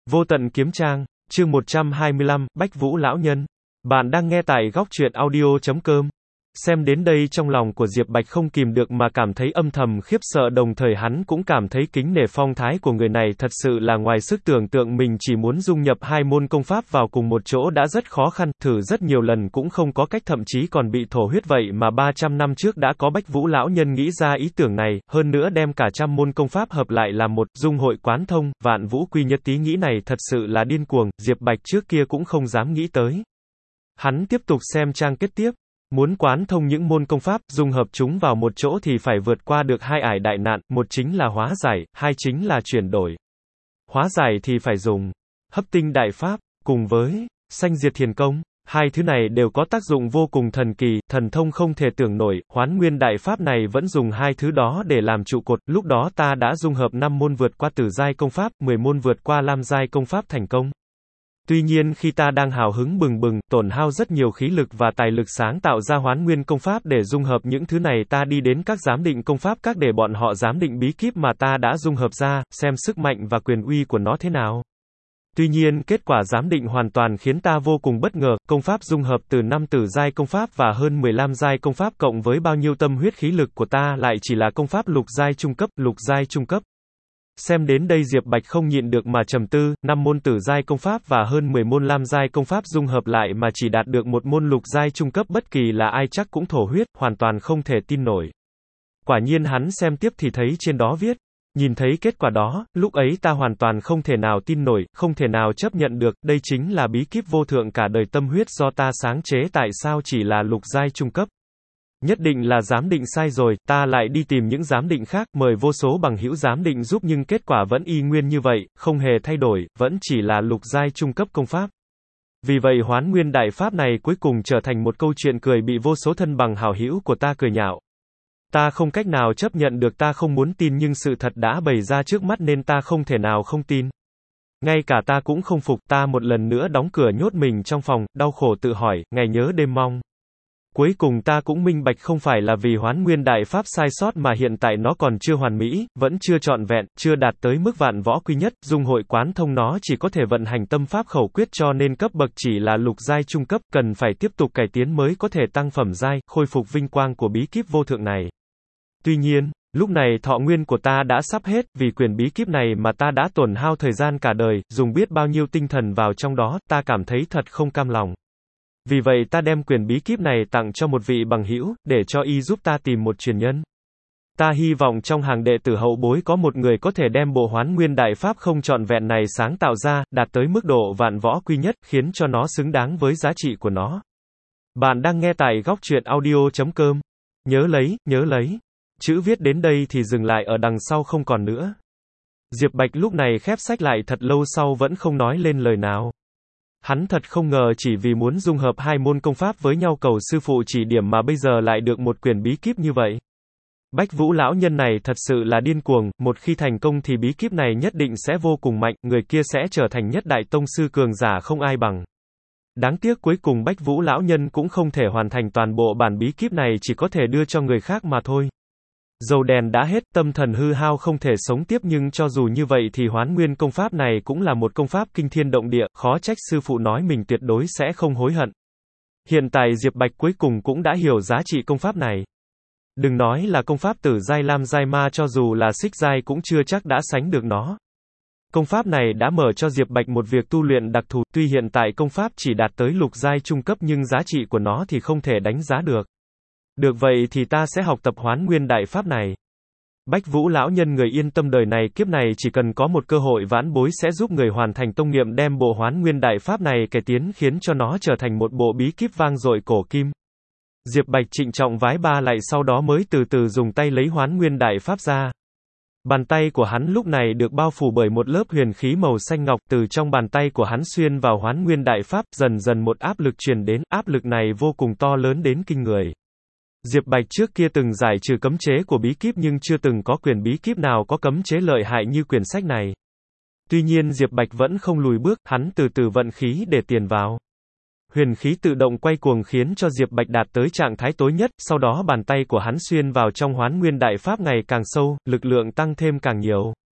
Vô tận kiếm trang, chương 125, Bách Vũ lão nhân. Bạn đang nghe tại góc truyện audio.com. Xem đến đây trong lòng của Diệp Bạch không kìm được mà cảm thấy âm thầm khiếp sợ, đồng thời hắn cũng cảm thấy kính nể phong thái của người này thật sự là ngoài sức tưởng tượng. Mình chỉ muốn dung nhập hai môn công pháp vào cùng một chỗ đã rất khó khăn, thử rất nhiều lần cũng không có cách, thậm chí còn bị thổ huyết, vậy mà 300 năm trước đã có Bách Vũ lão nhân nghĩ ra ý tưởng này, hơn nữa đem cả trăm môn công pháp hợp lại làm một, dung hội quán thông, vạn vũ quy nhất, ý nghĩ này thật sự là điên cuồng, Diệp Bạch trước kia cũng không dám nghĩ tới. Hắn tiếp tục xem trang kế tiếp. Muốn quán thông những môn công pháp, dung hợp chúng vào một chỗ thì phải vượt qua được hai ải đại nạn, một chính là hóa giải, hai chính là chuyển đổi. Hóa giải thì phải dùng hấp tinh đại pháp, cùng với sanh diệt thiền công. Hai thứ này đều có tác dụng vô cùng thần kỳ, thần thông không thể tưởng nổi. Hoán nguyên đại pháp này vẫn dùng hai thứ đó để làm trụ cột. Lúc đó ta đã dung hợp 5 môn vượt qua tử giai công pháp, 10 môn vượt qua lam giai công pháp thành công. Tuy nhiên khi ta đang hào hứng bừng bừng, tổn hao rất nhiều khí lực và tài lực sáng tạo ra hoán nguyên công pháp để dung hợp những thứ này, ta đi đến các giám định công pháp các để bọn họ giám định bí kíp mà ta đã dung hợp ra, xem sức mạnh và quyền uy của nó thế nào. Tuy nhiên, kết quả giám định hoàn toàn khiến ta vô cùng bất ngờ, công pháp dung hợp từ 5 tử giai công pháp và hơn 15 giai công pháp cộng với bao nhiêu tâm huyết khí lực của ta lại chỉ là công pháp lục giai trung cấp. Xem đến đây Diệp Bạch không nhịn được mà trầm tư, 5 môn tử giai công pháp và hơn 10 môn lam giai công pháp dung hợp lại mà chỉ đạt được một môn lục giai trung cấp, bất kỳ là ai chắc cũng thổ huyết, hoàn toàn không thể tin nổi. Quả nhiên hắn xem tiếp thì thấy trên đó viết, nhìn thấy kết quả đó, lúc ấy ta hoàn toàn không thể nào tin nổi, không thể nào chấp nhận được, đây chính là bí kíp vô thượng cả đời tâm huyết do ta sáng chế, tại sao chỉ là lục giai trung cấp? Nhất định là giám định sai rồi, ta lại đi tìm những giám định khác, mời vô số bằng hữu giám định giúp nhưng kết quả vẫn y nguyên như vậy, không hề thay đổi, vẫn chỉ là lục giai trung cấp công pháp. Vì vậy hoán nguyên đại pháp này cuối cùng trở thành một câu chuyện cười bị vô số thân bằng hảo hữu của ta cười nhạo. Ta không cách nào chấp nhận được, ta không muốn tin nhưng sự thật đã bày ra trước mắt nên ta không thể nào không tin. Ngay cả ta cũng không phục, ta một lần nữa đóng cửa nhốt mình trong phòng, đau khổ tự hỏi, ngày nhớ đêm mong. Cuối cùng ta cũng minh bạch không phải là vì hoán nguyên đại pháp sai sót mà hiện tại nó còn chưa hoàn mỹ, vẫn chưa trọn vẹn, chưa đạt tới mức vạn võ quy nhất, dung hội quán thông nó chỉ có thể vận hành tâm pháp khẩu quyết cho nên cấp bậc chỉ là lục giai trung cấp, cần phải tiếp tục cải tiến mới có thể tăng phẩm giai, khôi phục vinh quang của bí kíp vô thượng này. Tuy nhiên, lúc này thọ nguyên của ta đã sắp hết, vì quyền bí kíp này mà ta đã tổn hao thời gian cả đời, dùng biết bao nhiêu tinh thần vào trong đó, ta cảm thấy thật không cam lòng. Vì vậy ta đem quyền bí kíp này tặng cho một vị bằng hữu, để cho y giúp ta tìm một truyền nhân. Ta hy vọng trong hàng đệ tử hậu bối có một người có thể đem bộ hoán nguyên đại pháp không trọn vẹn này sáng tạo ra, đạt tới mức độ vạn võ quy nhất, khiến cho nó xứng đáng với giá trị của nó. Bạn đang nghe tại góc truyện audio.com. Nhớ lấy. Chữ viết đến đây thì dừng lại ở đằng sau không còn nữa. Diệp Bạch lúc này khép sách lại thật lâu sau vẫn không nói lên lời nào. Hắn thật không ngờ chỉ vì muốn dung hợp hai môn công pháp với nhau cầu sư phụ chỉ điểm mà bây giờ lại được một quyển bí kíp như vậy. Bách Vũ lão nhân này thật sự là điên cuồng, một khi thành công thì bí kíp này nhất định sẽ vô cùng mạnh, người kia sẽ trở thành nhất đại tông sư cường giả không ai bằng. Đáng tiếc cuối cùng Bách Vũ lão nhân cũng không thể hoàn thành toàn bộ bản bí kíp này, chỉ có thể đưa cho người khác mà thôi. Dầu đèn đã hết, tâm thần hư hao không thể sống tiếp, nhưng cho dù như vậy thì hoán nguyên công pháp này cũng là một công pháp kinh thiên động địa, khó trách sư phụ nói mình tuyệt đối sẽ không hối hận. Hiện tại Diệp Bạch cuối cùng cũng đã hiểu giá trị công pháp này. Đừng nói là công pháp tử giai lam giai ma, cho dù là xích giai cũng chưa chắc đã sánh được nó. Công pháp này đã mở cho Diệp Bạch một việc tu luyện đặc thù, tuy hiện tại công pháp chỉ đạt tới lục giai trung cấp nhưng giá trị của nó thì không thể đánh giá được. Được vậy thì ta sẽ học tập hoán nguyên đại pháp này. Bách Vũ lão nhân người yên tâm, đời này kiếp này chỉ cần có một cơ hội vãn bối sẽ giúp người hoàn thành tông niệm, đem bộ hoán nguyên đại pháp này cải tiến khiến cho nó trở thành một bộ bí kíp vang dội cổ kim. Diệp Bạch trịnh trọng vái ba lạy sau đó mới từ từ dùng tay lấy hoán nguyên đại pháp ra. Bàn tay của hắn lúc này được bao phủ bởi một lớp huyền khí màu xanh ngọc, từ trong bàn tay của hắn xuyên vào hoán nguyên đại pháp, dần dần một áp lực truyền đến, áp lực này vô cùng to lớn đến kinh người. Diệp Bạch trước kia từng giải trừ cấm chế của bí kíp nhưng chưa từng có quyển bí kíp nào có cấm chế lợi hại như quyển sách này. Tuy nhiên Diệp Bạch vẫn không lùi bước, hắn từ từ vận khí để tiền vào. Huyền khí tự động quay cuồng khiến cho Diệp Bạch đạt tới trạng thái tối nhất, sau đó bàn tay của hắn xuyên vào trong hoán nguyên đại pháp ngày càng sâu, lực lượng tăng thêm càng nhiều.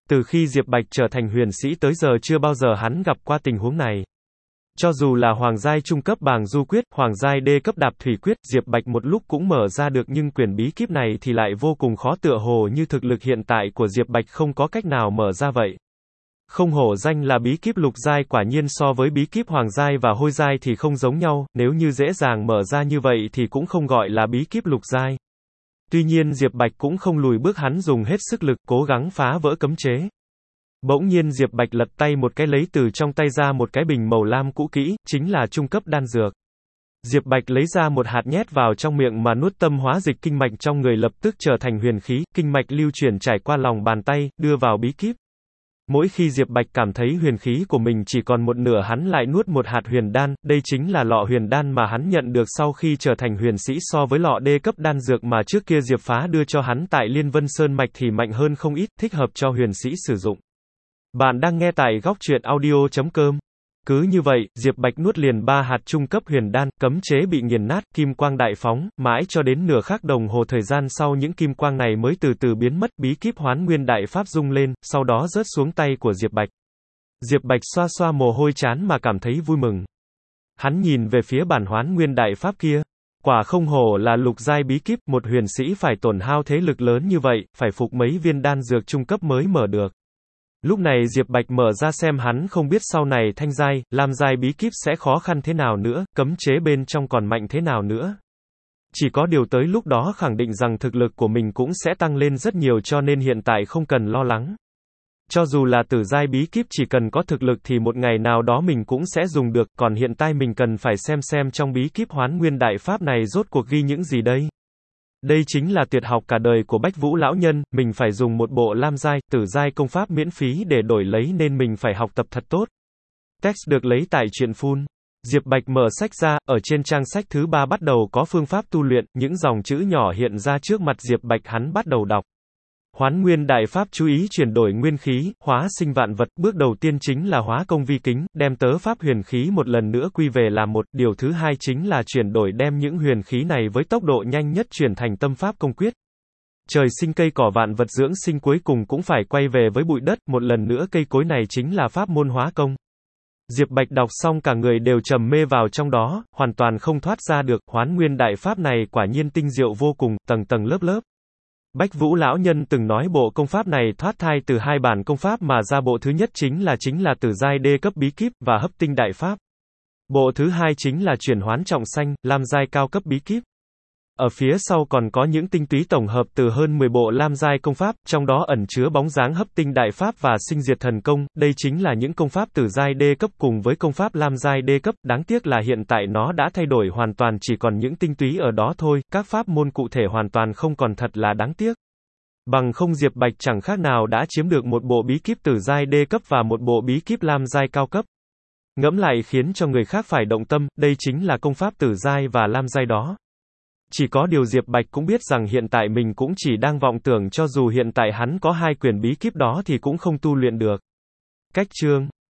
Từ khi Diệp Bạch trở thành huyền sĩ tới giờ chưa bao giờ hắn gặp qua tình huống này. Cho dù là hoàng giai trung cấp bàng du quyết, hoàng giai đê cấp đạp thủy quyết, Diệp Bạch một lúc cũng mở ra được nhưng quyển bí kíp này thì lại vô cùng khó, tựa hồ như thực lực hiện tại của Diệp Bạch không có cách nào mở ra vậy. Không hổ danh là bí kíp lục giai, quả nhiên so với bí kíp hoàng giai và hôi giai thì không giống nhau, nếu như dễ dàng mở ra như vậy thì cũng không gọi là bí kíp lục giai. Tuy nhiên Diệp Bạch cũng không lùi bước, hắn dùng hết sức lực, cố gắng phá vỡ cấm chế. Bỗng nhiên Diệp Bạch lật tay một cái, lấy từ trong tay ra một cái bình màu lam cũ kỹ, chính là trung cấp đan dược. Diệp Bạch lấy ra một hạt nhét vào trong miệng mà nuốt, tâm hóa dịch, kinh mạch trong người lập tức trở thành huyền khí, kinh mạch lưu chuyển trải qua lòng bàn tay, đưa vào bí kíp. Mỗi khi Diệp Bạch cảm thấy huyền khí của mình chỉ còn một nửa, hắn lại nuốt một hạt huyền đan, đây chính là lọ huyền đan mà hắn nhận được sau khi trở thành huyền sĩ, so với lọ đê cấp đan dược mà trước kia Diệp Phá đưa cho hắn tại Liên Vân Sơn Mạch thì mạnh hơn không ít, thích hợp cho huyền sĩ sử dụng. Bạn đang nghe tại góc truyện audio.com. Cứ như vậy, Diệp Bạch nuốt liền 3 hạt trung cấp huyền đan, cấm chế bị nghiền nát, kim quang đại phóng, mãi cho đến nửa khắc đồng hồ thời gian sau những kim quang này mới từ từ biến mất, bí kíp Hoán Nguyên Đại Pháp rung lên, sau đó rớt xuống tay của Diệp Bạch. Diệp Bạch xoa xoa mồ hôi trán mà cảm thấy vui mừng. Hắn nhìn về phía bản Hoán Nguyên Đại Pháp kia. Quả không hổ là lục giai bí kíp, một huyền sĩ phải tổn hao thế lực lớn như vậy, phải phục mấy viên đan dược trung cấp mới mở được. Lúc này Diệp Bạch mở ra xem, hắn không biết sau này thanh giai, lam giai bí kíp sẽ khó khăn thế nào nữa, cấm chế bên trong còn mạnh thế nào nữa. Chỉ có điều tới lúc đó khẳng định rằng thực lực của mình cũng sẽ tăng lên rất nhiều, cho nên hiện tại không cần lo lắng. Cho dù là tử giai bí kíp, chỉ cần có thực lực thì một ngày nào đó mình cũng sẽ dùng được, còn hiện tại mình cần phải xem trong bí kíp Hoán Nguyên Đại Pháp này rốt cuộc ghi những gì đây. Đây chính là tuyệt học cả đời của Bách Vũ lão nhân, mình phải dùng một bộ lam giai, tử giai công pháp miễn phí để đổi lấy nên mình phải học tập thật tốt. Text được lấy tại truyện Phun. Diệp Bạch mở sách ra, ở trên trang sách thứ 3 bắt đầu có phương pháp tu luyện, những dòng chữ nhỏ hiện ra trước mặt Diệp Bạch, hắn bắt đầu đọc. Hoán Nguyên Đại Pháp, chú ý chuyển đổi nguyên khí, hóa sinh vạn vật, bước đầu tiên chính là hóa công vi kính, đem tớ pháp huyền khí một lần nữa quy về làm một, điều thứ hai chính là chuyển đổi, đem những huyền khí này với tốc độ nhanh nhất chuyển thành tâm pháp công quyết. Trời sinh cây cỏ, vạn vật dưỡng sinh, cuối cùng cũng phải quay về với bụi đất, một lần nữa cây cối này chính là pháp môn hóa công. Diệp Bạch đọc xong cả người đều trầm mê vào trong đó, hoàn toàn không thoát ra được, Hoán Nguyên Đại Pháp này quả nhiên tinh diệu vô cùng, tầng tầng lớp lớp. Bách Vũ lão nhân từng nói bộ công pháp này thoát thai từ 2 bản công pháp mà ra, bộ thứ nhất chính là tử giai đê cấp bí kíp và hấp tinh đại pháp. Bộ thứ hai chính là chuyển hoán trọng sanh, lam giai cao cấp bí kíp. Ở phía sau còn có những tinh túy tổng hợp từ hơn 10 bộ lam giai công pháp, trong đó ẩn chứa bóng dáng hấp tinh đại pháp và sinh diệt thần công, đây chính là những công pháp tử giai đê cấp cùng với công pháp lam giai đê cấp, đáng tiếc là hiện tại nó đã thay đổi hoàn toàn, chỉ còn những tinh túy ở đó thôi, các pháp môn cụ thể hoàn toàn không còn, thật là đáng tiếc. Bằng không Diệp Bạch chẳng khác nào đã chiếm được một bộ bí kíp tử giai đê cấp và một bộ bí kíp lam giai cao cấp. Ngẫm lại khiến cho người khác phải động tâm, đây chính là công pháp tử giai và lam giai đó. Chỉ có điều Diệp Bạch cũng biết rằng hiện tại mình cũng chỉ đang vọng tưởng, cho dù hiện tại hắn có 2 quyển bí kíp đó thì cũng không tu luyện được. Cách chương